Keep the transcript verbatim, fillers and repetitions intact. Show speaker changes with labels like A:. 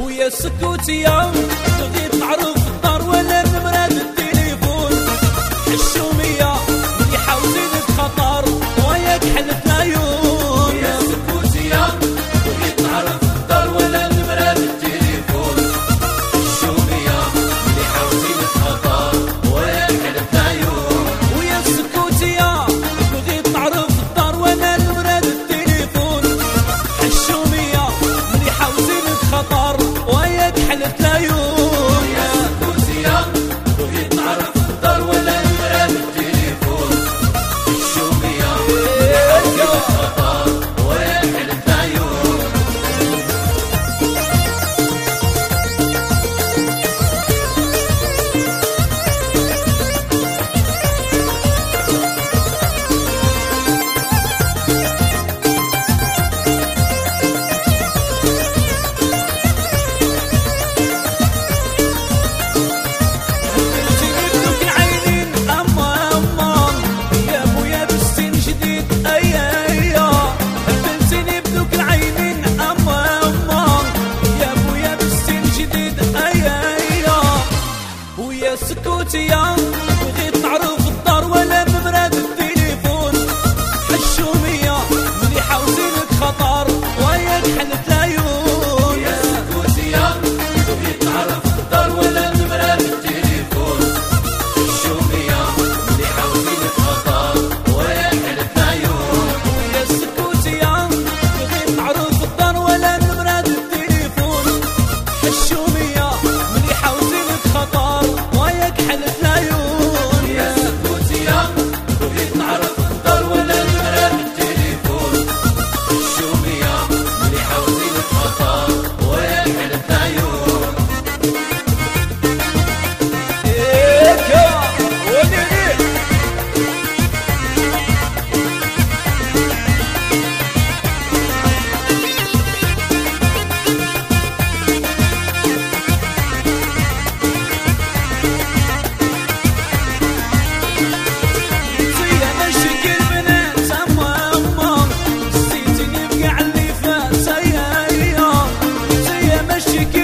A: ويا السكوت يا تغيب معروف الدار ولا نمرة التليفون. الشومية اللي حاوزينك خطر وياك حلف العيون.
B: ويا السكوت يا تغيب معروف الدار ولا نمرة التليفون. الشومية اللي حاوزينك خطر وياك حلف العيون.
A: ويا السكوت يا تغيب معروف الدار ولا نمرة التليفون. الشومية اللي حاوزينك خطر وياك حلف العيون.
B: ويا السكوت يا تغيب معروف الدار ولا نمرة التليفون. الشومية اللي حاوزينك خطر وياك حلف العيون.
A: تجيبلك العينين أما أما يا أبويا بالسن جديد أيا أيا. بنتيني بدوك العينين أما أما يا أبويا بالسن جديد أيا أيا. ويا السكوت يا بغيت معروف الدار ولا نمرة التليفون. الشومية اللي حاوزينك خطر وياك حلف العيون.
B: ويا السكوت يا تغيب معروف الدار ولا نمرة التليفون. الشومية اللي حاوزينك خطر وياك حلف العيون.
A: ويا السكوت يا بغيت معروف الدار ولا نمرة التليفون. الشومية اللي حاوزينك خطر وياك حلف العيون.
B: ويا السكوت يا تغيب معروف الدار ولا نمرة التليفون. الشومية اللي حاوزينك خطر وياك حلف العيون.
A: إيكا وديني زي مشيك البنات أما أما نسيتني بقى على اللي فات. يا يا زي مشيك